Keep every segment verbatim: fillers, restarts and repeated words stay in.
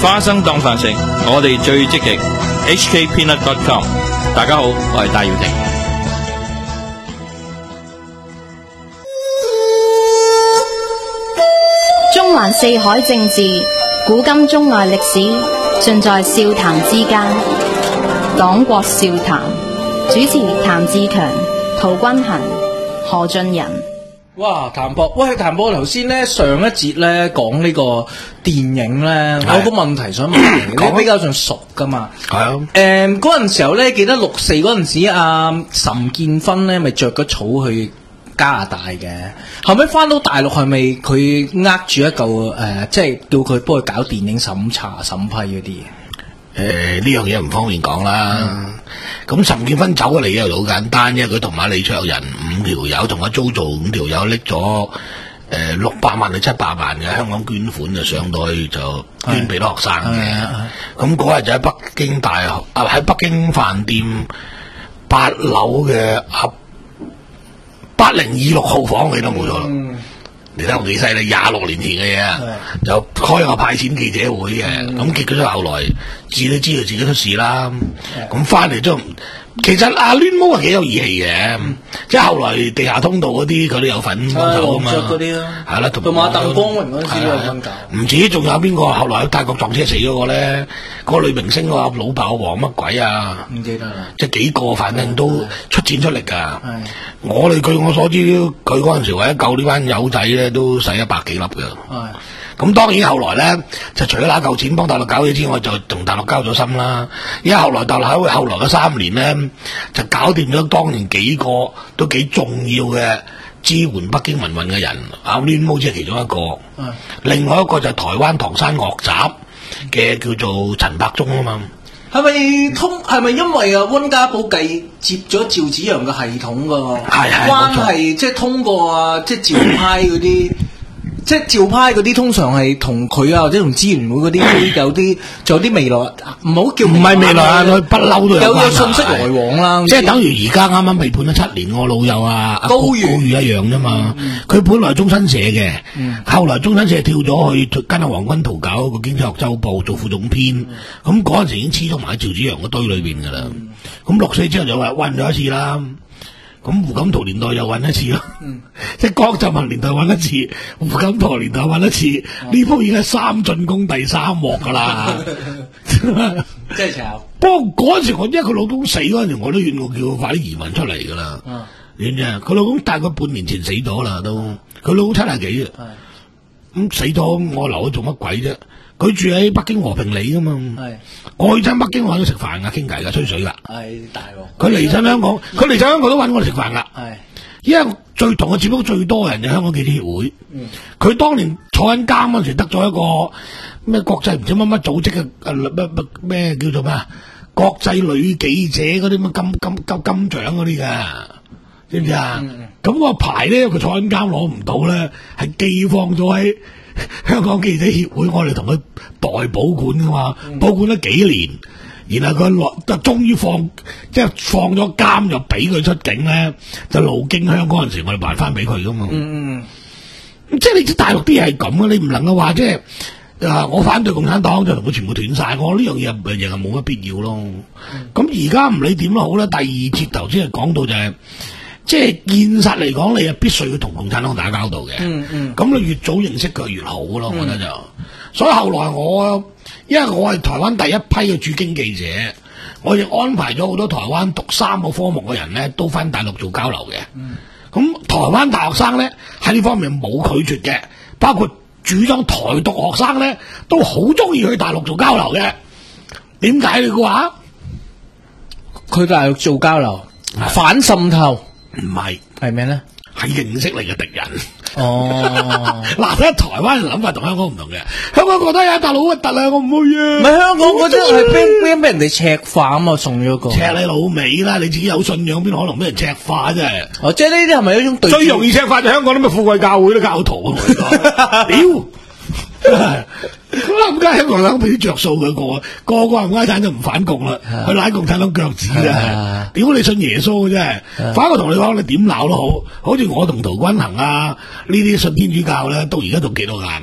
花生當飯食，我哋最積極。H K Peanut dot com， 大家好，我係戴耀廷。 中環四海政治，古今中外歷史，盡在笑談之間。黨國笑談，主持譚志強、陶君行、何俊仁。 哇，譚博，喂，譚博，頭先咧上一節咧講呢個電影咧，我有個問題想問你，你比較上熟噶嘛？係啊。誒，嗰陣時候咧，記得六四嗰陣時，阿岑建勳咧咪着咗草去加拿大嘅，後尾翻到大陸係咪佢呃住一嚿誒，即係叫佢幫佢搞電影審查審批嗰啲嘢？ 誒，呢樣嘢唔方便講啦。咁岑建勳走嘅嚟又好簡單啫，佢同埋李卓人五條友，同阿 JoJo 五條友拎咗誒六百萬定七百萬嘅香港捐款，就上到去就捐俾啲學生嘅。咁嗰日就喺北京大學啊，喺北京飯店八樓嘅啊八零二六號房，你都冇錯啦。嗯你睇我幾犀利，廿六年前嘅嘢啊，就開個派錢記者會嘅，咁、嗯、結果咗後來自己知道自己出事啦，咁翻嚟都其實阿攣毛係幾有義氣嘅，嗯、即係後來地下通道嗰啲佢都有份幫手啊嘛，係啦，同埋鄧光榮嗰陣時有份搞，唔止仲有邊個後來喺泰國撞車死咗個咧，嗰、嗰個女明星個老爆王乜鬼啊？唔記得啦，即係幾個反正都出錢出力㗎。我哋據我所知，佢嗰陣時為咗救呢班友仔咧，都使一百幾粒㗎。咁當然後來咧，就除咗拿嚿錢幫大陸搞嘢之外，就同大陸交咗心啦。因為後來大陸喺後來嘅三年咧，就搞掂咗當年幾個都幾重要嘅支援北京民運嘅人，阿攣毛只係其中一個。嗯、另外一個就係台灣唐山樂集嘅叫做陳柏忠啊嘛。 係咪通？係咪因為啊溫家寶繼接咗趙紫陽嘅系統個關係，即係通過啊，即係趙派嗰啲。即係趙派嗰啲通常係同佢啊，或者同支聯會嗰啲有啲，仲有啲未來，唔好叫唔係未來啊，佢不嬲都有有有信息來往啦。 即係等於而家啱啱被判咗七年，我老友啊高瑜高瑜一樣啫嘛。佢、嗯、本來係中新社嘅，嗯、後來中新社跳咗去跟阿黃君圖搞個經濟學週報做副總編，咁嗰陣時已經黐咗埋喺趙紫陽嗰堆裏邊噶啦。咁、嗯、六四之後就話混咗一次啦。咁胡錦濤年代又揾一次咯，嗯、即係江澤民年代揾一次，胡錦濤年代揾一次，呢鋪、嗯、已經係三進攻第三幕噶啦， 真係慘。 不過嗰陣時我因為佢老公死嗰陣時，我都勸我叫佢快啲移民出嚟噶啦，點知佢老公大概半年前死咗啦都，佢老公七廿幾啊，咁、嗯、死咗我留佢做乜鬼啫？佢住喺北京和平里噶嘛，係我去親北京我都食飯噶，傾偈噶，吹水噶，係大鑊。佢嚟親香港，佢嚟親香港都揾我哋食飯噶，係因為最同我接觸最多人就香港記者協會，佢、嗯、當年坐緊監嗰時得咗一個咩國際唔知乜乜組織嘅誒咩咩叫做咩啊國際女記者嗰啲乜金金金金獎嗰啲噶，知唔知啊？咁個牌咧佢坐緊監攞唔到咧，係寄放咗喺香港記者協會，我哋同佢代保管噶嘛，嗯、保管咗幾年，然後佢落就終於放，即係放咗監就俾佢出境咧，就路經香港嗰陣時，我哋還翻俾佢噶嘛。嗯嗯，即係你知大陸啲嘢係咁啊，你唔能夠話即係啊，我反對共產黨就同佢全部斷晒，我呢樣嘢係係冇乜必要咯。咁而家唔理點都好啦，第二節頭先係講到就係、是。即係現實嚟講，你係必須要同共產黨打交道嘅。嗯嗯，咁你越早認識佢越好咯，我覺得就。嗯、所以後來我，因為我係台灣第一批嘅駐京記者，我亦安排咗好多台灣讀三個科目嘅人咧，都返大陸做交流嘅。嗯，咁台灣大學生咧喺呢方面冇拒絕嘅，包括主張台獨學生咧都好中意去大陸做交流嘅。點解你話？ 佢大陸做交流，的反滲透。 唔係， 係咩咧？ 係認識你嘅敵人。 哦， 嗱，睇台灣嘅諗法同香港唔同嘅。香港覺得有大陸好核突啊，我唔去啊。 唔係香港嗰啲係驚驚俾人哋赤化啊嘛，送咗個。 赤你老味啦！你自己有信仰，邊可能俾人赤化啫？ 哦，即係呢啲係咪一種對？ 最容易赤化就香港啲咩富貴教會啲教徒啊！屌！咁梗係香港人俾啲着數佢個個個冚家鏟就唔反共啦，佢拉共產黨腳趾啊！屌你信耶穌嘅啫，反過同你講，你點鬧都好，好似我同陶君行啊呢啲信天主教咧，到而家仲幾多硬嘅，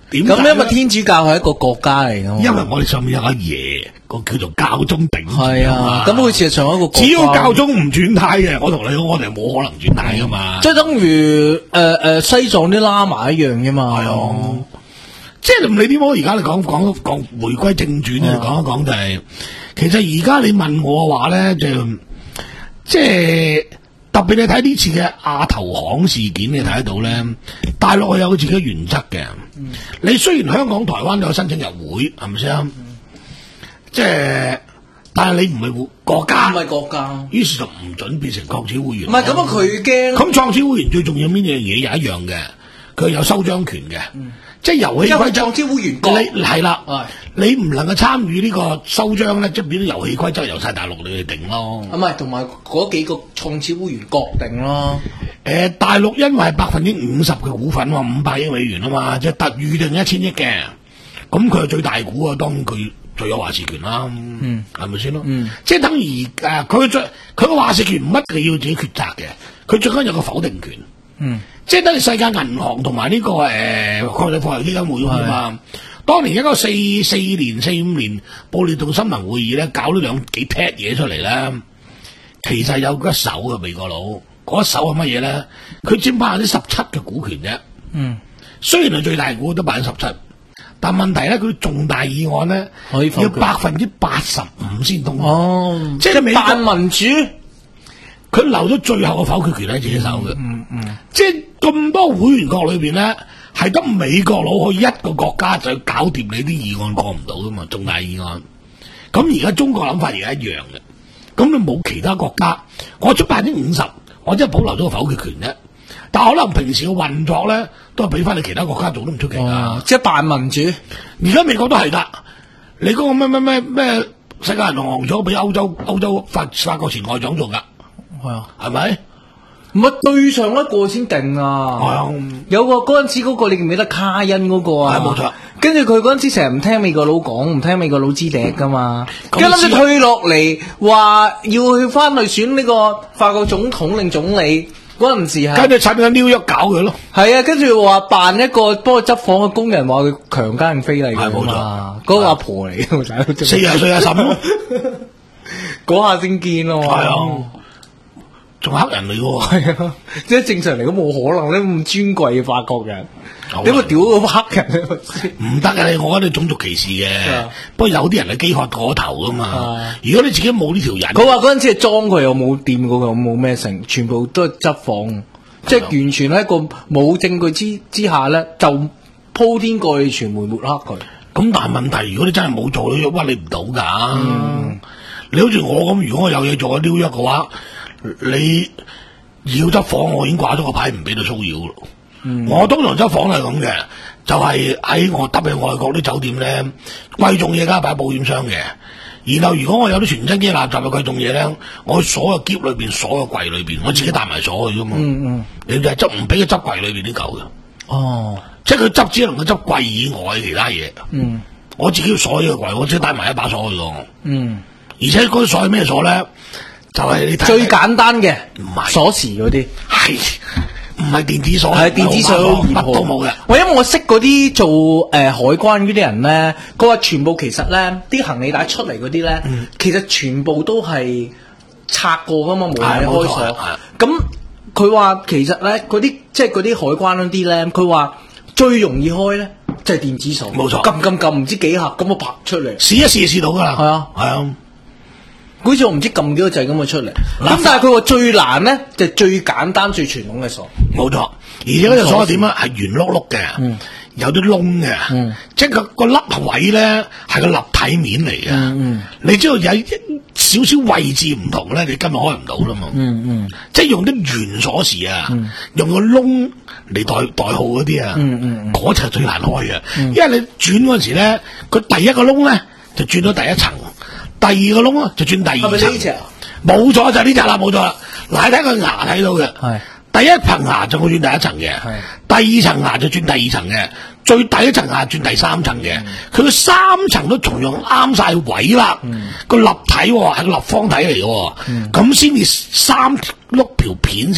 點咁因為天主教係一個國家嚟㗎嘛， 因為我哋上面有阿爺個叫做教宗頂住係啊，咁好似係上一個國家， 只要教宗唔轉態嘅，我同你講，我哋冇可能轉態噶嘛。 即係等於誒誒西藏啲喇嘛一樣啫嘛。係啊， 即係你點講？而家你講講講回歸正傳咧，講一講就係，其實而家你問我嘅話咧，就即係特別你睇呢次嘅亞投行事件，你睇得到咧，大陸係有佢自己嘅原則嘅。你雖然香港、台灣都有申請入會，係咪先？即係，但係你唔係國家， 唔係國家， 於是就唔準變成創始會員。 唔係咁啊，佢驚。 咁創始會員最重要邊樣嘢又一樣嘅，佢有收章權嘅，嗯、即係遊戲規則。 創始會員國你係啦，你唔能夠參與呢個收章咧，即係變咗遊戲規則由晒大陸你去定咯。 唔係，同埋嗰幾個創始會員國定咯。 誒、呃，大陸因為係百分之五十嘅股份，話五百億美元啊嘛，即係特預定一千億嘅，咁佢係最大股啊，當然佢。最有話事權啦，嗯，係咪先咯？嗯，即係等於誒，佢最佢個話事權唔一定要自己抉擇嘅，佢最緊有個否定權，嗯，即係等於世界銀行同埋呢個誒國際貨幣基金會啊嘛。當年一個四四年四五年布列頓新聞會議咧，搞呢兩幾 pad 嘢出嚟咧，其實有一手嘅美國佬，嗰一手係乜嘢咧？佢佔百分之十七嘅股權啫，嗯，雖然係最大股都百分之十七。但問題咧，佢重大議案咧，要百分之八十五先通過。哦，即係扮民主， 佢留咗最後嘅否決權喺自己手嘅。 嗯嗯，嗯即係咁多會員國裏邊咧，係得美國佬可以一個國家就搞掂你啲議案過唔到噶嘛，重大議案。咁而家中國諗法而家一樣嘅，咁你冇其他國家，我出百分之五十，我真係保留咗個否決權啫。但可能平時嘅運作咧，都係俾翻你其他國家做都唔出奇噶、哦， 即係扮民主。 而家美國都係噶，你嗰個咩咩咩咩世界銀行咗俾歐洲歐洲法法國前外長做噶，係啊，係咪？ 唔係對上一個先定啊，係啊，有個嗰陣時嗰個你記唔記得卡恩嗰個啊？ 係冇錯。 跟住佢嗰陣時成日唔聽美國佬講，唔聽美國佬知笛噶嘛，跟住諗住退落嚟，話要去翻去選呢個法國總統定總理。嗰陣時係， 跟住趁緊紐約搞佢咯。 係啊，跟住話扮一個幫佢執房嘅工人，話佢強姦人非禮㗎嘛。係冇錯，嗰個阿婆嚟嘅， 四廿歲阿嬸咯， 嗰下先見咯。係啊， 仲黑人嚟嘅喎。 係啊，即係正常嚟講冇可能咧，咁尊貴嘅法國人。點會屌到黑人咧？ 唔得嘅，我覺得你種族歧視嘅。不過有啲人係飢渴過頭噶嘛。如果你自己冇呢條人， 佢話嗰陣時係裝佢又冇掂過佢，冇咩成，全部都係執房，即係完全喺一個冇證據之之下咧，就鋪天蓋地傳媒抹黑佢。 咁但係問題，如果你真係冇做，你屈你唔到噶。嗯、你好似我咁，如果我有嘢做喺紐約嘅話，你要執房，我已經掛咗個牌，唔俾你騷擾咯。嗯、我通常執房係咁嘅，就係喺我特別外國啲酒店咧，貴重嘢梗係擺保險箱嘅。然後如果我有啲全真機垃圾嘅貴重嘢咧，我所有篋裏邊、所有櫃裏邊，我自己帶埋鎖去噶嘛。嗯嗯，你就係執唔俾佢執櫃裏邊啲舊嘅。哦，即係佢執只能夠執櫃以外嘅其他嘢。嗯，我自己要鎖呢個櫃，我自己帶埋一把鎖去咯。嗯，而且嗰啲鎖係咩鎖咧？就係、是、你睇最簡單嘅，唔係鎖匙嗰啲， 係。唔係電子鎖， 係電子鎖， 乜都冇嘅。 我因為我識嗰啲做誒、呃、海關嗰啲人咧，佢話全部其實咧啲行李帶出嚟嗰啲咧，嗯、其實全部都係拆過噶嘛，冇人開鎖。咁佢話其實咧嗰啲即係嗰啲海關嗰啲咧，佢話最容易開咧就係、是、電子鎖，冇錯，撳撳撳唔知幾下咁我拍出嚟， 試一試試到噶啦，係啊，係啊。 好似我唔知撳幾個掣咁嘅出嚟，咁但係佢話最難咧就係、最簡單最傳統嘅鎖， 冇錯。而且嗰隻鎖點啊？係圓碌碌嘅，嗯、有啲窿嘅，嗯、即係個個粒位咧係個立體面嚟嘅。嗯嗯、你知道有一少少位置唔同咧，你根本開唔到啦嘛。嗯嗯、即係用啲圓鎖匙啊，嗯、用個窿嚟代代號嗰啲啊，嗰隻係最難開嘅，嗯、因為你轉嗰陣時咧，佢第一個窿咧就轉到第一層。第二個窿啊，就轉第二層。係咪呢隻？冇錯，就呢隻啦，冇錯啦。嗱，你睇個牙睇到嘅。係。第一層牙就會轉第一層嘅。係。第二層牙就轉第二層嘅。最底一層牙轉第三層嘅。佢個三層都同樣啱晒位啦。嗯。個立體係個立方體嚟嘅。嗯。咁先至三碌條片先喐。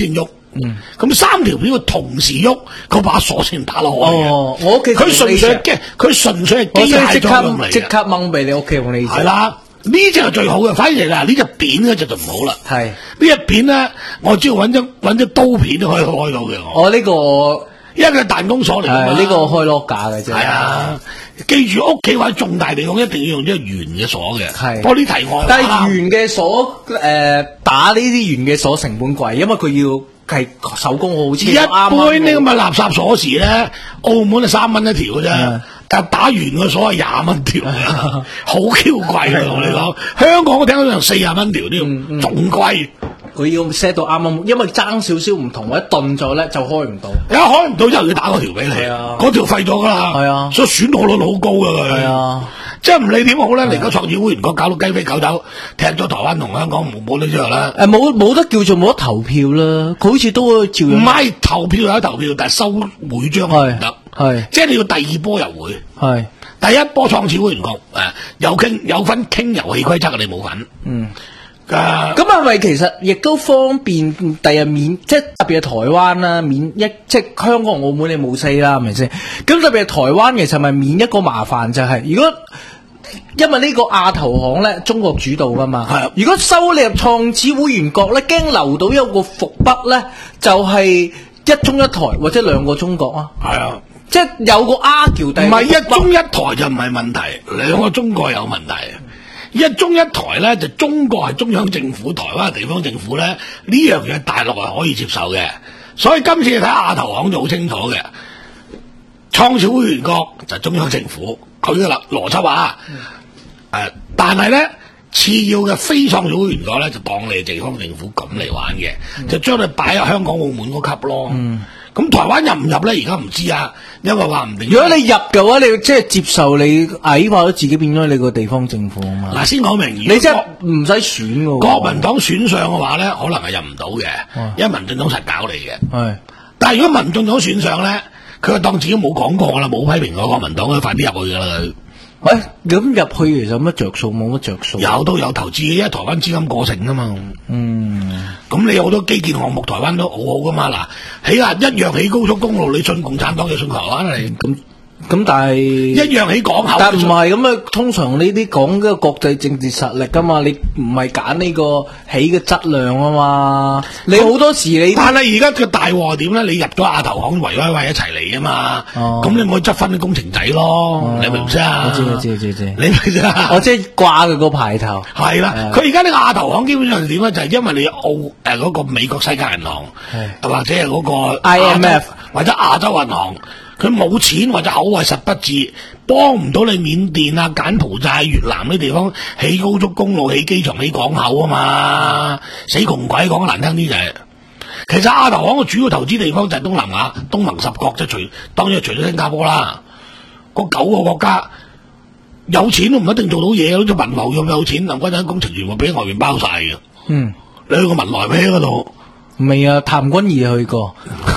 嗯，咁三條片佢同時喐，佢把鎖先打落去。 哦，我屋企佢純粹係機，佢純粹係機械作用嚟嘅。 即刻掹俾你屋企用呢隻。 係啦，呢隻係最好嘅，反而嗱呢隻扁嗰隻就唔好啦。 係呢隻片咧，我只要揾咗揾咗刀片都可以開到嘅。 我呢個。 因為佢係彈弓鎖嚟㗎嘛， 呢、這個開攞架嘅啫。 係啊，記住屋企或者重大地方一定要用呢個圓嘅鎖嘅。係，玻璃題外話。 但係圓嘅鎖誒、呃、打呢啲圓嘅鎖成本貴，因為佢要係手工好似。一般呢咁嘅垃圾鎖匙咧，澳門係三蚊一條嘅啫，但係打圓嘅鎖係廿蚊條，好 Q 貴啊！同你講，香港我聽到成四廿蚊條添，仲貴。 佢要 set 到啱啱，因為爭少少唔同，或者鈍咗咧就開唔到。 一開唔到之後要打嗰條俾你，嗰條廢咗㗎啦。係啊，所以損耗率好高㗎佢。係啊，即係唔理點好咧，嚟咗創業會員國搞到雞飛狗走，踢咗台灣同香港冇冇得之後啦。 誒冇冇得叫做冇得投票啦，佢好似都照。唔係投票有得投票，但係收會章唔得。係，即係你要第二波遊會。係，第一波創始會員國誒有傾有分傾遊戲規則嘅，你冇份。嗯。咁係咪其實亦都方便第日免，即係特別係台灣啦，免一即係香港、澳門你冇四啦，係咪先？咁特別係台灣其實咪免一個麻煩就係、是，如果因為呢個亞投行咧，中國主導噶嘛，係。如果收你入創始會員國咧，驚留到一個伏筆咧，就係、是、一中一台或者兩個中國啊。係啊，即係有個 argue 唔係一中一台就唔係問題，兩個中國有問題。一中一台咧，就中國係中央政府，台灣係地方政府咧，呢樣嘢大陸係可以接受嘅。所以今次你睇亞投行就好清楚嘅，創始會員國就係中央政府，佢嘅邏邏輯啊，誒、嗯呃，但係咧次要嘅非創始會員國咧，就當你係地方政府咁嚟玩嘅、嗯，就將你擺入香港、澳門嗰級咯。嗯咁台灣入唔入咧？而家唔知啊，因為話唔定。 如果你入嘅話，你即係接受你矮化咗自己變咗你個地方政府啊嘛。 嗱，先講明， 你即係唔使選嘅。 國民黨選上嘅話咧，可能係入唔到嘅，因為民進黨實搞你嘅。係，但係如果民進黨選上咧，佢就當自己冇講過啦，冇批評過國民黨，佢快啲入去噶啦佢。 喂，咁入去其實有乜着數？冇乜着數。 有都有投資嘅，因為台灣資金過剩啊嘛。嗯，咁你有好多基建項目，台灣都好好噶嘛。嗱，起啊一樣起高速公路，你信共產黨就信台灣嚟。咁咁但係一樣起港口，但唔係咁啊。通常呢啲講嘅國際政治實力噶嘛，你唔係揀呢個起嘅質量啊嘛。你好多時你，但係而家個大禍點咧？你入咗亞投行圍威喂一齊嚟啊嘛。哦，咁你咪執翻啲工程仔咯。哦、你明唔知啊？我知我知我知我知。你明唔知啊？我即係掛佢個牌頭。係啦，佢而家呢個亞投行基本上係點咧？就係、是、因為你澳誒嗰、呃那個美國世界銀行，或者係嗰個 I M F 或者亞洲銀行。佢冇錢或者口惠實不至，幫唔到你緬甸啊、柬埔寨、越南呢啲地方起高速公路、起機場、起港口啊嘛，死窮鬼講得難聽啲就係、是。其實亞投行嘅主要投資地方就係東南亞、東盟十國，即係除當然除咗新加坡啦，嗰九個國家有錢都唔一定做到嘢，好似文萊咁有錢，林軍陣工程全部俾外面包晒嘅。嗯，你去過文萊咩嗰度？未啊，譚君儀去過。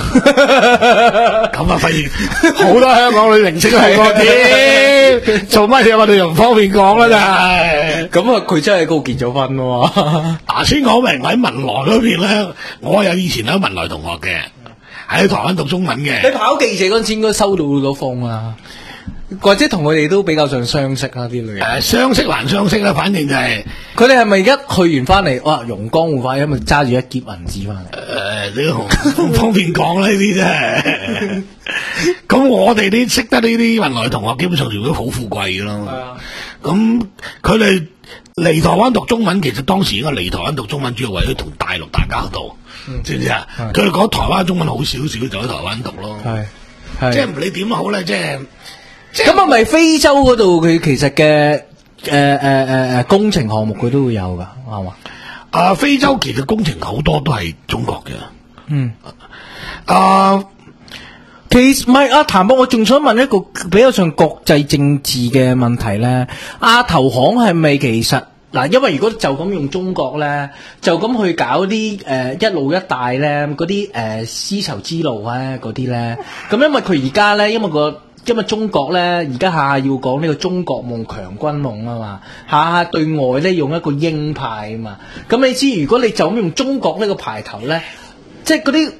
咁啊，費好多香港女明星去過添，做乜嘢我哋又唔方便講啦，真係。咁啊，佢真係高結咗婚喎。嗱，先講明喺文萊嗰邊咧，我有以前喺文萊同學嘅，喺台灣讀中文嘅。你考記者嗰陣時應該收到好多風啊，或者同佢哋都比較上相識啦啲女人。誒、呃，相識還相識啦，反正就係佢哋係咪一去完翻嚟，哇，容光煥發，因為揸住一劫銀紙翻嚟。誒、呃，你唔方便講啦呢啲真係。咁我哋啲識得呢啲文萊同學，基本上全部都好富貴噶咯。係啊。咁佢哋嚟台灣讀中文，其實當時應該嚟台灣讀中文，主要為咗同大陸打交道，嗯、知唔知啊？佢哋講台灣中文好少少，就喺台灣讀咯。係，即係唔理點都好咧，即係。咁啊，咪非洲嗰度佢其實嘅誒誒誒誒工程項目佢都會有噶，係嘛？啊，非洲其實工程好多都係中國嘅。嗯。啊，其實唔係阿譚博，我仲想問一個比較上國際政治嘅問題咧。亞投行係咪其實嗱？因為如果就咁用中國咧，就咁去搞啲誒、呃、一路一帶咧，嗰啲誒絲綢之路咧，嗰啲咧，咁因為佢而家咧，因為個。因為中國咧，而家下下要講呢個中國夢、強軍夢啊嘛，下下對外咧用一個鷹派啊嘛。咁你知，如果你就咁用中國呢個牌頭咧，即係嗰啲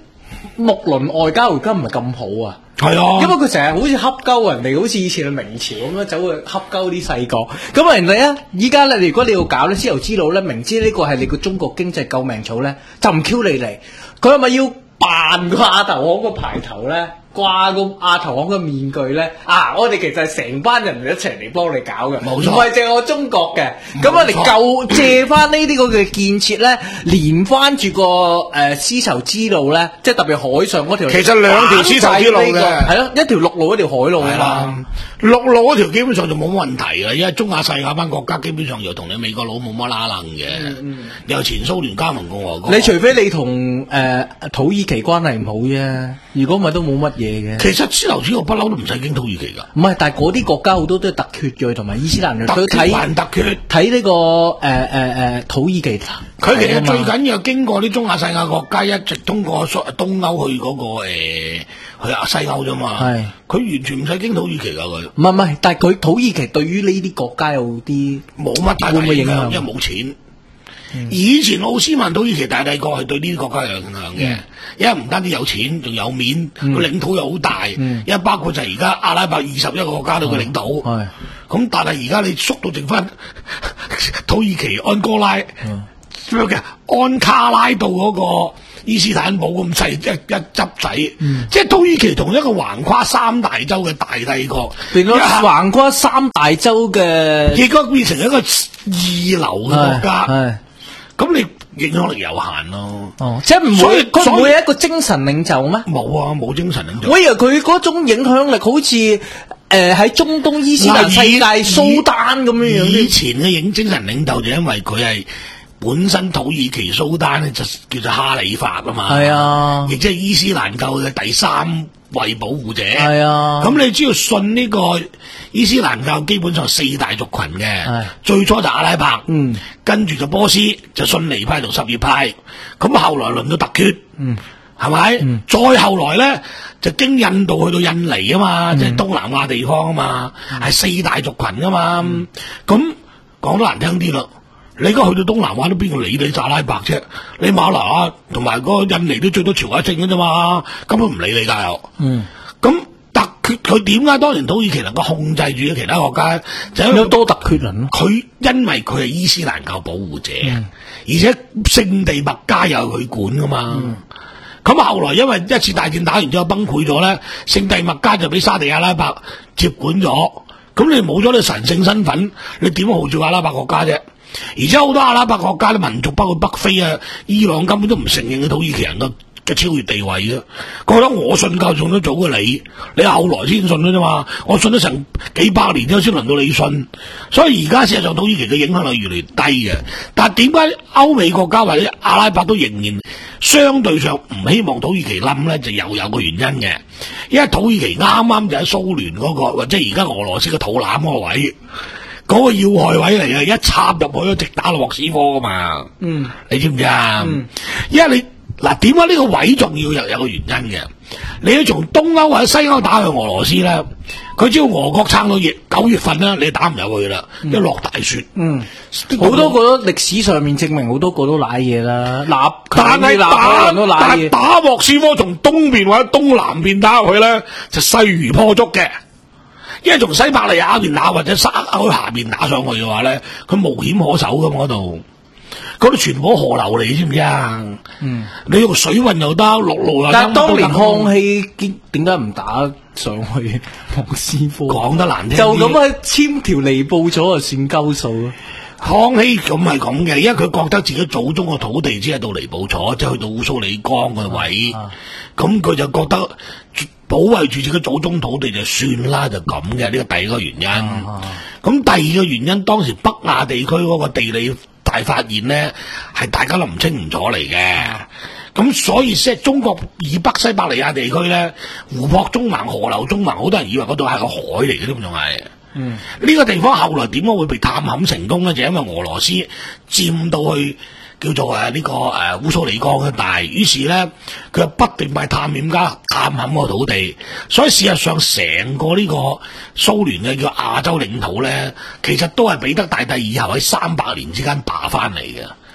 木輪外交而家唔係咁好啊。 係啊， 因為佢成日好似恰鳩人哋，好似以前嘅明朝咁樣走去恰鳩啲細國。咁啊人哋咧，依家咧，如果你要搞咧，絲綢之路咧，明知呢個係你個中國經濟救命草咧，就唔 Q 你嚟。佢係咪要扮個亞投行個牌頭咧？掛個亞投行嘅面具咧，啊！我哋其實係成班人一齊嚟幫你搞嘅， 冇錯， 唔係淨係我中國嘅。咁我哋夠借翻呢啲個嘅建設咧，連翻住個誒絲綢之路咧，即係特別海上嗰條。其實兩條絲綢之路嘅， 係咯，一條陸路一條海路啊嘛。 陸路嗰條基本上就冇乜問題嘅，因為中亞細亞班國家基本上又同你美國佬冇乜拉楞嘅，你有前蘇聯加盟共和國。 你除非你同誒土耳其關係唔好啫，如果唔係都冇乜嘢。 其實絲綢之路不嬲都唔使經土耳其噶， 唔係，但係嗰啲國家好多都係突厥裔同埋伊斯蘭裔，佢睇突厥睇呢個誒誒誒土耳其， 佢其實最緊要經過啲中亞細亞國家，一直通過東歐去嗰、那個誒、呃、去亞西歐啫嘛，係佢完全唔使經土耳其噶佢， 唔係唔係，但係佢土耳其對於呢啲國家有啲冇乜大影響，因為冇錢。嗯、以前奧斯曼土耳其大帝國係對呢啲國家有影響嘅，嗯、因為唔單止有錢，仲有面，個、嗯、領土又好大，嗯、因為包括就係而家阿拉伯二十一個國家度嘅領土，咁、嗯、但係而家你縮到剩翻土耳其安哥拉，咩嘅、嗯、安卡拉到嗰個伊斯坦堡咁細一一執仔，嗯、即係土耳其同一個橫跨三大洲嘅大帝國，變咗橫跨三大洲嘅， 結果變成一個二流嘅國家。咁你影響力有限咯， 哦，即係唔會，佢唔會係一個精神領袖咩？ 冇啊，冇精神領袖。 我以為佢嗰種影響力好似誒喺中東伊斯蘭世界蘇丹咁樣樣。 以前嘅影精神領袖就因為佢係本身土耳其蘇丹咧就叫做哈里發啊嘛，係啊，亦即係伊斯蘭教嘅第三位保護者。係啊，咁你只要信呢個伊斯蘭教，基本上四大族群嘅，最初就阿拉伯，嗯，跟住就波斯，就遜尼派同什葉派，咁後來輪到突厥，嗯，係咪？嗯，再後來咧就經印度去到印尼啊嘛，嗯、即係東南亞地方啊嘛，係、嗯、四大族群噶嘛，咁講、嗯、得難聽啲啦。你而家去到東南亞都邊個理你阿拉伯啫？你馬來亞同埋嗰個印尼都最多朝鮮症嘅啫嘛，根本唔理你噶又。嗯，咁突厥佢點解當年土耳其能夠控制住其他國家？就因為有多突厥人。佢因為佢係伊斯蘭教保護者，嗯、而且聖地麥加又係佢管噶嘛。咁、嗯、後來因為一次大戰打完之後崩潰咗咧，聖地麥加就俾沙地阿拉伯接管咗。咁你冇咗你神聖身份，你點號召阿拉伯國家啫？而且好多阿拉伯國家嘅民族，包括北非啊、伊朗，根本都唔承認嘅土耳其人嘅嘅超越地位嘅。覺得我信教仲都早過你，你後來先信嘅啫嘛。我信咗成幾百年之後先輪到你信，所以而家事實上土耳其嘅影響力越嚟越低嘅。但係點解歐美國家或者阿拉伯都仍然相對上唔希望土耳其冧咧？就又有個原因嘅，因為土耳其啱啱就喺蘇聯嗰個，或者而家俄羅斯嘅肚腩嗰個位。嗰個要害位嚟嘅，一插入去都直打落莫斯科噶嘛。嗯，你知唔知啊？嗯，因為你嗱，點解呢個位仲要有有個原因嘅？你要從東歐或者西歐打去俄羅斯咧，佢只要俄國撐到月九月份啦，你打唔入去啦，一落大雪。嗯， 好多個都歷史上面證明好多個都瀨嘢啦。嗱， 但係打但係打莫斯科從東邊或者東南邊打入去咧，就勢如破竹嘅。因為從西伯利亞邊打或者沙歐下邊打上去嘅話咧，佢無險可守噶嘛，嗰度，嗰度全部河流嚟，你知唔知啊？嗯，你用水運又得，陸路又得。 但係當年康熙點解唔打上去莫斯科？ 講得難聽， 就咁啊簽條尼布咗就算鳩數啊！ 康熙咁係咁嘅，因為佢覺得自己祖宗嘅土地只係到尼布楚，即係去到烏蘇里江嘅位，咁佢、啊、就覺得保衛住自己祖宗土地就算啦，就咁嘅，呢個第二個原因。咁、啊、第二個原因，當時北亞地區嗰個地理大發現咧，係大家都唔清唔楚嚟嘅。咁、啊、所以即係中國以北西伯利亞地區咧，湖泊中橫、河流中橫，好多人以為嗰度係個海嚟嘅，都仲係。嗯，呢個地方後來點解會被探險成功咧？就因為俄羅斯佔到去叫做誒、這、呢個誒烏蘇里江一帶，於是咧佢就不斷派探險家探險個土地，所以事實上成個呢個蘇聯嘅叫亞洲領土咧，其實都係彼得大帝以後喺三百年之間霸翻嚟嘅。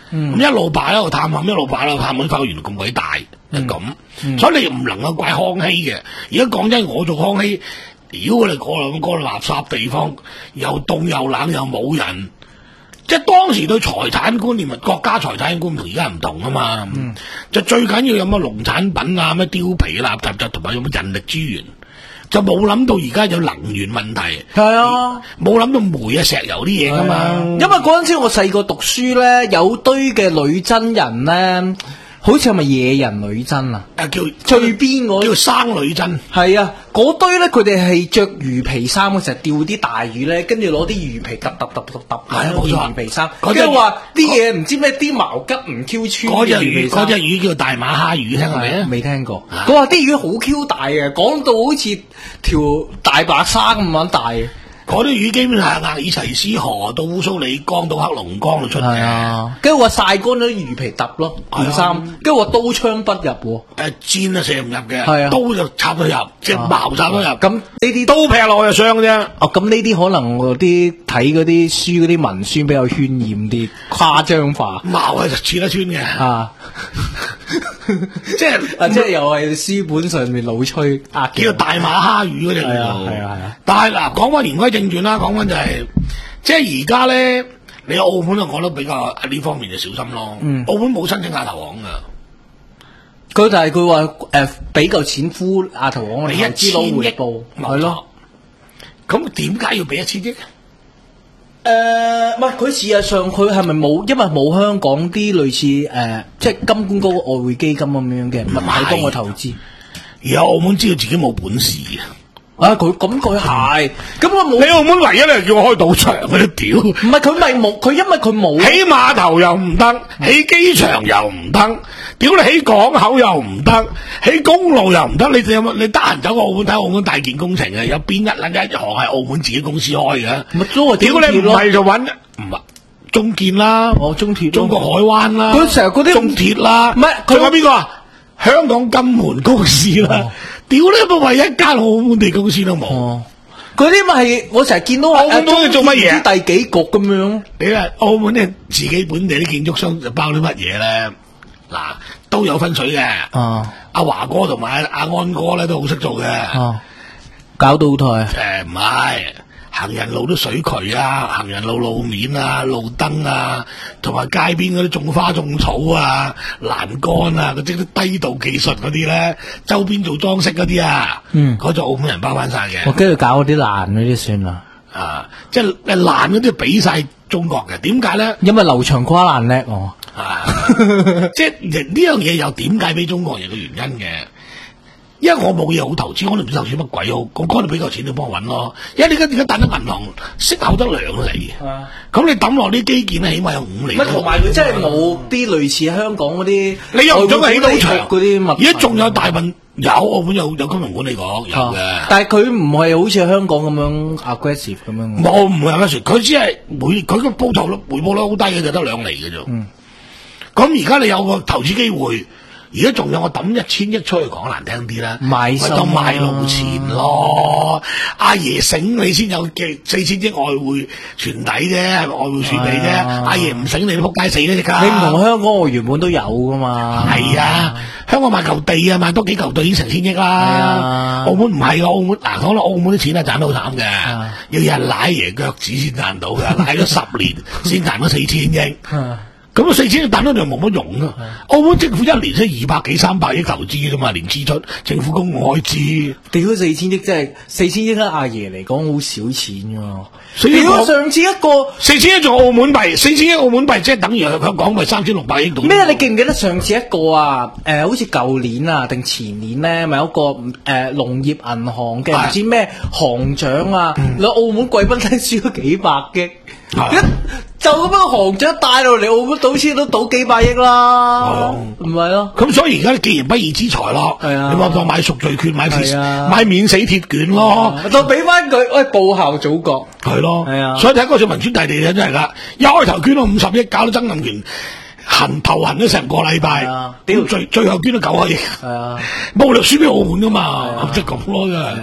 咁一路擺一路探險，一路擺一路探險，發覺原來咁鬼大，係咁。所以你唔能夠怪康熙嘅。而家講真，我做康熙，屌我哋嗰度咁嗰個垃圾地方，又凍又冷又冇人。即係當時對財產觀念，國家財產觀念同而家唔同啊嘛。嗯、就最緊要有乜農產品啊，咩貂皮垃圾，同埋有乜人力資源，就冇諗到而家有能源問題。係啊，冇諗到煤啊、石油啲嘢噶嘛。啊、因為嗰陣時我細個讀書咧，有堆嘅女真人咧。好似係咪野人女真啊？ 誒，叫最邊嗰叫生女真。 係啊，嗰堆咧，佢哋係着魚皮衫嘅時候釣啲大魚咧，跟住攞啲魚皮揼揼揼揼揼，係冇錯。魚皮衫，跟住話啲嘢唔知咩啲毛吉唔 Q 穿。 嗰隻魚，嗰隻魚叫大馬蝦魚，聽過未啊？ 未聽過。佢話啲魚好 Q 大嘅，講到好似條大白鯊咁樣大。 嗰啲魚基本上係額爾齊斯河到烏蘇里江到黑龍江度出嘅， 啊，跟住話曬乾咗啲魚皮揼咯，件衫，跟住話刀槍不入喎，誒箭啊射唔入嘅， 係啊， 刀就插得入，即係矛插得入， 咁呢啲刀劈落去就傷嘅啫。 哦，咁呢啲可能嗰啲睇嗰啲書嗰啲文宣比較渲染啲，誇張化， 矛係就刺得穿嘅，啊， 即係啊，即係又係書本上面老吹，啊， 叫大馬蝦魚嗰隻，係啊係啊係啊，但係嗱講翻言歸正傳啦，講翻就係、是，即係而家咧，你澳門就講得比較喺呢方面就小心咯。嗯，澳門冇申請亞投行噶， 佢就係佢話誒俾嚿錢敷亞投行，你一千億回報係咯。 咁點解要俾一千億？誒、 呃，唔係佢事實上佢係咪冇？因為冇香港啲類似誒、呃，即係金管局外匯基金咁樣嘅，唔係幫我投資。 而家澳門知道自己冇本事嘅。 啊！佢咁佢係，咁我冇。 你澳門唯一咧叫我開賭場，佢都屌。 唔係佢咪冇，佢因為佢冇。 起碼頭又唔得，起機場又唔得，屌你起港口又唔得，起公路又唔得。你有冇？你得閒走過澳門睇澳門大建工程嘅，有邊一撚一行係澳門自己公司開嘅？咪都係屌你唔係就揾唔係中建啦， 哦中鐵、 中國海灣啦， 佢成日嗰啲中鐵啦， 唔係仲有邊個啊？香港金門公司啦。哦屌你！咪唯一間澳門地公司都冇， 嗰啲咪係我成日見到澳門都要做乜嘢？ 第幾局咁樣？ 你話澳門咧自己本地啲建築商就包啲乜嘢咧？嗱，都有分水嘅。啊，阿華哥同埋阿安哥咧都好識做嘅。 啊，搞到台。 誒唔係。行人路都水渠啊，行人路路面啊，路燈啊，同埋街邊嗰啲種花種草啊、欄杆啊，嗰啲低度技術嗰啲咧，周邊做裝飾嗰啲啊，嗯，嗰就澳門人包翻晒嘅。 我跟住搞嗰啲爛嗰啲算啦， 啊，即係誒爛嗰啲俾晒中國嘅，點解咧？ 因為劉長跨爛叻我， 啊，即係呢樣嘢又點解俾中國人嘅原因嘅？因為我冇嘢好投資，我都唔知投資乜鬼好，我嗰度俾嚿錢你幫我搵咯。因為你而家而家等緊銀行息口得兩厘，咁、啊、你抌落啲基建咧，起碼有五厘。 同埋佢真係冇啲類似香港嗰啲， 你又唔准起賭場嗰啲， 而家仲有大份有澳門有有金融管理局有嘅、啊， 但係佢唔係好似香港咁樣 aggressive 咁樣。 冇唔係 aggressive，佢只係每佢個報酬率回報率好低嘅，就得兩厘嘅啫。嗯，咁而家你有個投資機會。而家仲有我抌一千億出去講難聽啲啦，咪就賣路錢咯。阿爺醒你先有嘅四千億外匯存底啫，係咪外匯儲備啫？阿爺唔醒你都仆街死啦！即刻你唔同香港我原本都有噶嘛。係啊，香港買嚿地啊，買多幾嚿地已經成千億啦。啊、澳門唔係噶，澳門嗱講啦，澳門啲錢係賺得好慘嘅，啊、要有人舐爺腳趾先賺到嘅，舐咗十年先賺到四千億。啊咁四千億彈都就冇乜用啊！澳門政府一年先二百幾三百億投資啫嘛，年支出政府公共開支，屌四千億真係四千億，阿爺嚟講好少錢噶。屌上次一個四千億仲澳門幣，四千億澳門幣即係等於香港幣三千六百億度。咩？你記唔記得上次一個啊？誒、呃，好似舊年啊定前年咧，咪有個誒農業銀行嘅唔知咩行長啊，你、嗯、澳門貴賓廳輸咗幾百億。就咁樣個行長帶到嚟澳門賭錢都賭幾百億啦，唔係咯？咁所以而家既然不義之財咯，係啊，你話當買贖罪券、買鐵、啊、買免死鐵券咯，就俾翻佢，喂報效祖國，係咯，係啊。所以睇嗰次汶川大地真係噶，一開頭捐到五十億，搞到曾蔭權痕頭痕咗成個禮拜，屌最最後捐到九十億，係啊，冇力輸俾澳門噶嘛，即係咁咯，真係。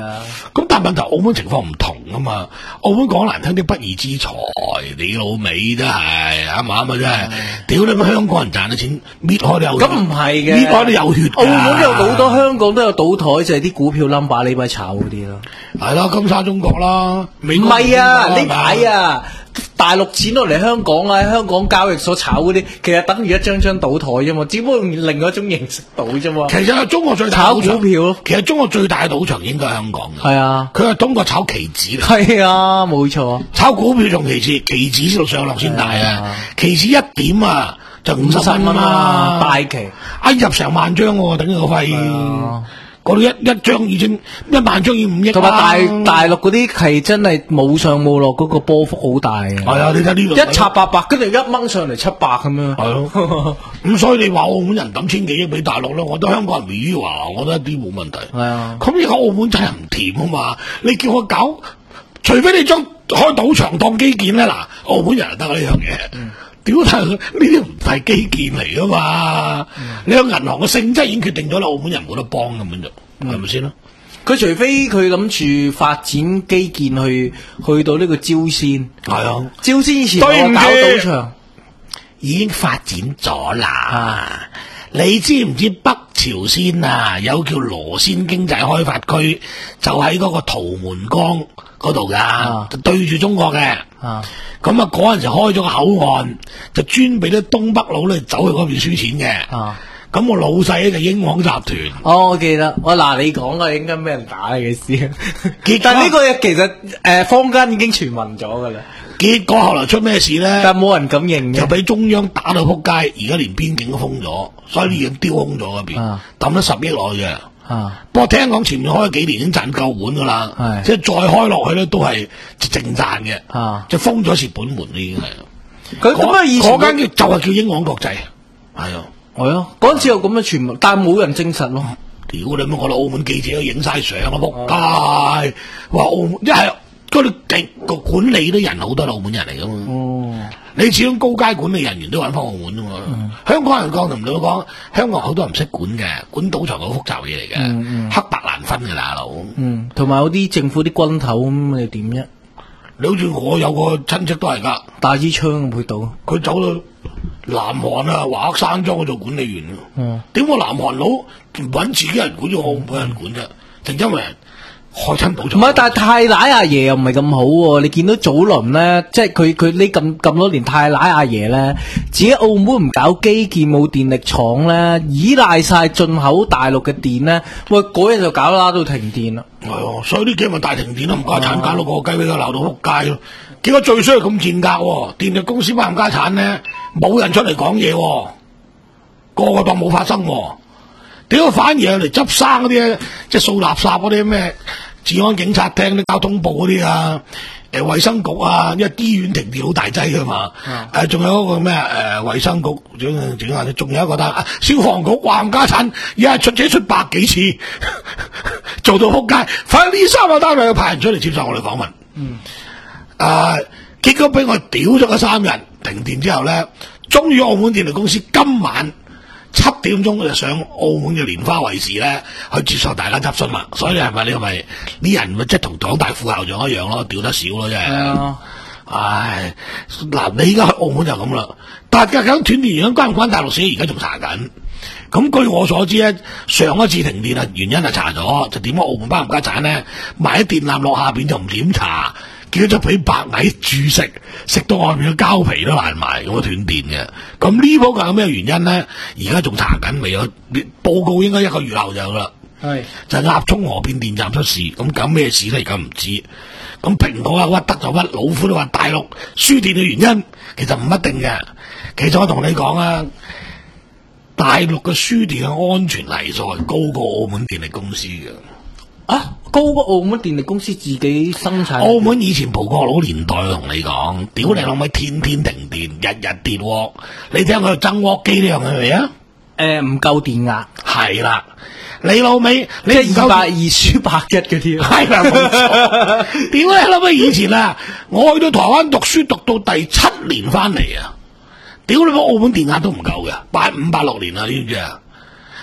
咁但係問題澳門情況唔同啊嘛，澳門講難聽啲不義之財，你老味真係啱唔啱啊真係，屌你個香港人賺嘅錢搣開都有， 咁唔係嘅， 搣開都有血。 澳門有好多香港都有賭台，就係啲股票 number 呢排炒嗰啲咯。 係啦，金沙中國啦， 唔係啊，呢排啊。大陸錢落嚟香港啊，香港交易所炒嗰啲，其實等於一張張賭台啫嘛，只不過用另外一種形式賭啫嘛。 其實中國最大炒股票咯， 其實中國最大嘅賭場應該係香港嘅。 係啊， 佢係通過炒期指。 係啊，冇錯。 炒股票仲期指，期指先到上落先大啊！期指一點啊，就五十蚊啊， 大期， 一入成萬張喎，等於個肺。嗰度一一張已經一萬張已經五億啦。 同埋大大陸嗰啲係真係冇上冇落，嗰個波幅好大嘅。 係啊，你睇呢度一插八百，跟住一掹上嚟七百咁樣。 係咯，咁所以你話澳門人抌千幾億俾大陸咧，我覺得香港人如話，我覺得一啲冇問題。係啊，咁而家澳門真係唔掂啊嘛！你叫我搞，除非你將開賭場當基建咧，嗱，澳門人就得呢樣嘢。嗯屌，但係呢啲唔係基建嚟噶嘛？嗯、你個銀行嘅性質已經決定咗啦，澳門人冇得幫咁樣就係咪先咯？ 佢除非佢諗住發展基建去去到呢個招仙，係啊，招仙以前我搞賭場已經發展咗啦。啊、你知唔知北朝鮮啊有叫羅仙經濟開發區，就喺嗰個圖門江嗰度噶，啊、就對住中國嘅。啊咁啊！嗰陣時開咗個口岸，就專俾啲東北佬咧走去嗰邊輸錢嘅。啊！咁我老細咧就英皇集團。 哦，我記得。我嗱你講嘅應該俾人打嘅事。但係呢個嘢其實誒坊間已經傳聞咗噶啦。 結果後來出咩事咧？ 但係冇人敢認嘅。 就俾中央打到撲街，而家連邊境都封咗，所以已經丟空咗嗰邊，抌咗十億落去嘅。啊！不過聽講前面開咗幾年已經賺夠本噶啦，係即係再開落去咧都係淨賺嘅，啊！就封咗蝕本門已經係。 佢咁啊！以前嗰間叫就係叫英皇國際，係啊， 係啊，嗰陣時有咁嘅傳聞，但係冇人證實咯。 屌你乜！我哋澳門記者都影晒相啊，仆街！話澳門一係嗰度地個管理啲人好多係澳門人嚟噶嘛。哦。你始終高階管理人員都揾翻澳門啊嘛，嗯、香港人講同唔到講，香港好多人唔識管嘅，管賭場好複雜嘢嚟嘅，嗯嗯、黑白難分嘅大佬。嗯， 同埋有啲政府啲軍頭咁，你點啫？ 你好似我有個親戚都係噶， 帶支槍去賭， 佢走到南韓啊華克山莊去做管理員。嗯，點解南韓佬揾自己人管咗我唔揾人管啫？就因為開親賭場。 唔係，但係太奶阿爺又唔係咁好喎。你見到早輪咧，即係佢佢呢咁咁多年太奶阿爺咧，自己澳門唔搞基建冇電力廠咧，依賴晒進口大陸嘅電咧，喂嗰日就搞啦到停電啦。 係啊，所以呢幾日咪大停電咯，唔家產搞到個雞俾佢鬧到撲街咯。結果最衰係咁賤格，電力公司班冚家產咧，冇人出嚟講嘢，個個當冇發生。屌反而係嚟執生嗰啲，即係掃垃圾嗰啲咩？治安警察廳啲交通部嗰啲啊，誒、呃、衛生局啊，因為醫院停電好大劑噶嘛，誒仲、嗯呃、有嗰個咩誒衛生局，仲仲有仲有一個單、啊，消防局話冚家產，一日出車出百幾次，做到撲街，反正呢三個單位要派人出嚟接受我哋訪問，嗯，啊、呃、結果俾我屌咗嗰三日停電之後咧，終於澳門電力公司今晚七點鐘就上澳門嘅蓮花衛視咧，去接受大家質詢啦。所以你係咪你係咪啲人咪即係同港大副校長一樣咯，屌得少咯，真係。嗯、唉，嗱，你而家去澳門就咁啦。大家講斷電原因關唔關大陸事？而家仲查緊。咁據我所知咧，上一次停電啊，原因係查咗，就點解澳門班冚家產咧買啲電纜落下邊就唔檢查，結果就俾白蟻蛀食，食到外面嘅膠皮都爛埋，咁啊斷電嘅。咁呢鋪究竟有咩原因咧？而家仲查緊，未有報告，應該一個月後就有啦。係是就鴨涌河邊電站出事，咁搞咩事咧？而家唔知。咁蘋果啊屈得就屈，老虎都話大陸輸電嘅原因，其實唔一定嘅。其實我同你講啊，大陸嘅輸電嘅安全係數係高過澳門電力公司嘅。 啊，高過澳門電力公司自己生產。 澳門以前葡國佬年代，同你講，屌你老味，天天停電，日日跌鑊。你聽佢增鑊機呢樣嘢未啊？ 誒，唔夠電壓。 係啦，你老味，你即係二百二輸百一嗰啲。 係啦，冇錯。屌你老味，以前啊，我去到台灣讀書，讀到第七年翻嚟啊，屌你個澳門電壓都唔夠嘅，八五八六年啦，你知唔知啊？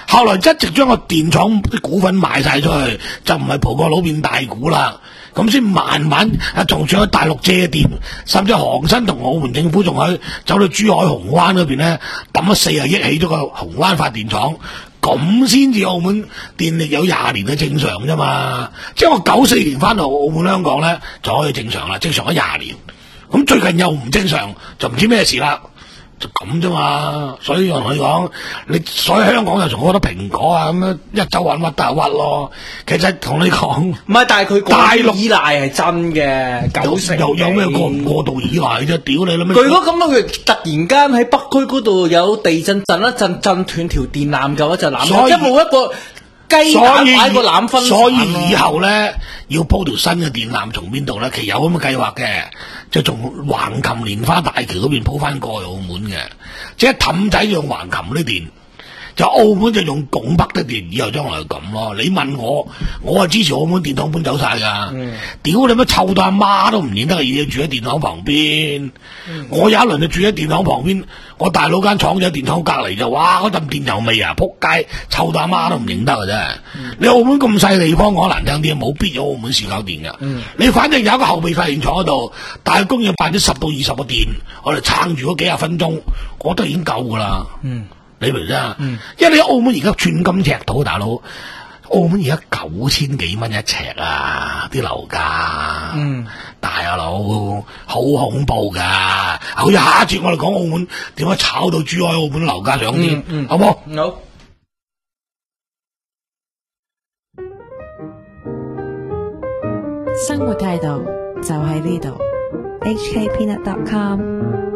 後來一直將個電廠啲股份賣晒出去，就唔係葡國佬變大股啦。咁先慢慢啊，仲想喺大陸借電，甚至航新同澳門政府仲喺走到珠海紅灣嗰邊咧，抌咗四十億起咗個紅灣發電廠，咁先至澳門電力有廿年嘅正常啫嘛。即係我九四年翻到澳門香港咧，就可以正常啦，正常咗廿年。咁最近又唔正常，就唔知咩事啦。就咁啫嘛，所以我同你講，你所以香港就仲覺得蘋果啊咁樣一周揾屈得屈咯。其實同你講， 唔係，但係佢大陸依賴係真嘅，九成又有咩過唔過度依賴啫？屌你啦咩！ 佢如果咁樣，佢突然間喺北區嗰度有地震震一震，震斷條電纜嘅話就攬，即係冇一個雞蛋擺個攬分。 所以以後咧要鋪條新嘅電纜從邊度咧？其實有咁嘅計劃嘅。就從橫琴蓮花大橋嗰邊鋪翻過去澳門嘅，即係氹仔用橫琴啲電，就澳門就用拱北啲電，以後將來就咁咯。你問我，我係支持澳門電廠搬走晒噶。嗯、屌你乜臭到阿媽都唔認得嘅嘢，住喺電廠旁邊。嗯、我有一輪就住喺電廠旁邊，我大佬間廠就喺電廠隔離就，哇嗰陣電油味啊，撲街，臭到阿媽都唔認得嘅啫。嗯、你澳門咁細地方，講難聽啲，冇必要澳門市搞電噶。嗯、你反正有一個後備發電廠喺度，大概供應百分之十到二十個電，我哋撐住嗰幾廿分鐘，我覺得已經夠噶啦。嗯你明唔明啊？嗯、因為你喺澳門而家寸金尺土，大佬，澳門而家九千幾蚊一尺啊，啲樓價，嗯、大阿佬好恐怖噶。好似下一節我哋講澳門點樣炒到珠海澳門樓價上天，嗯嗯、好唔好？ 好。 生活態度就喺呢度。H K Peanut dot com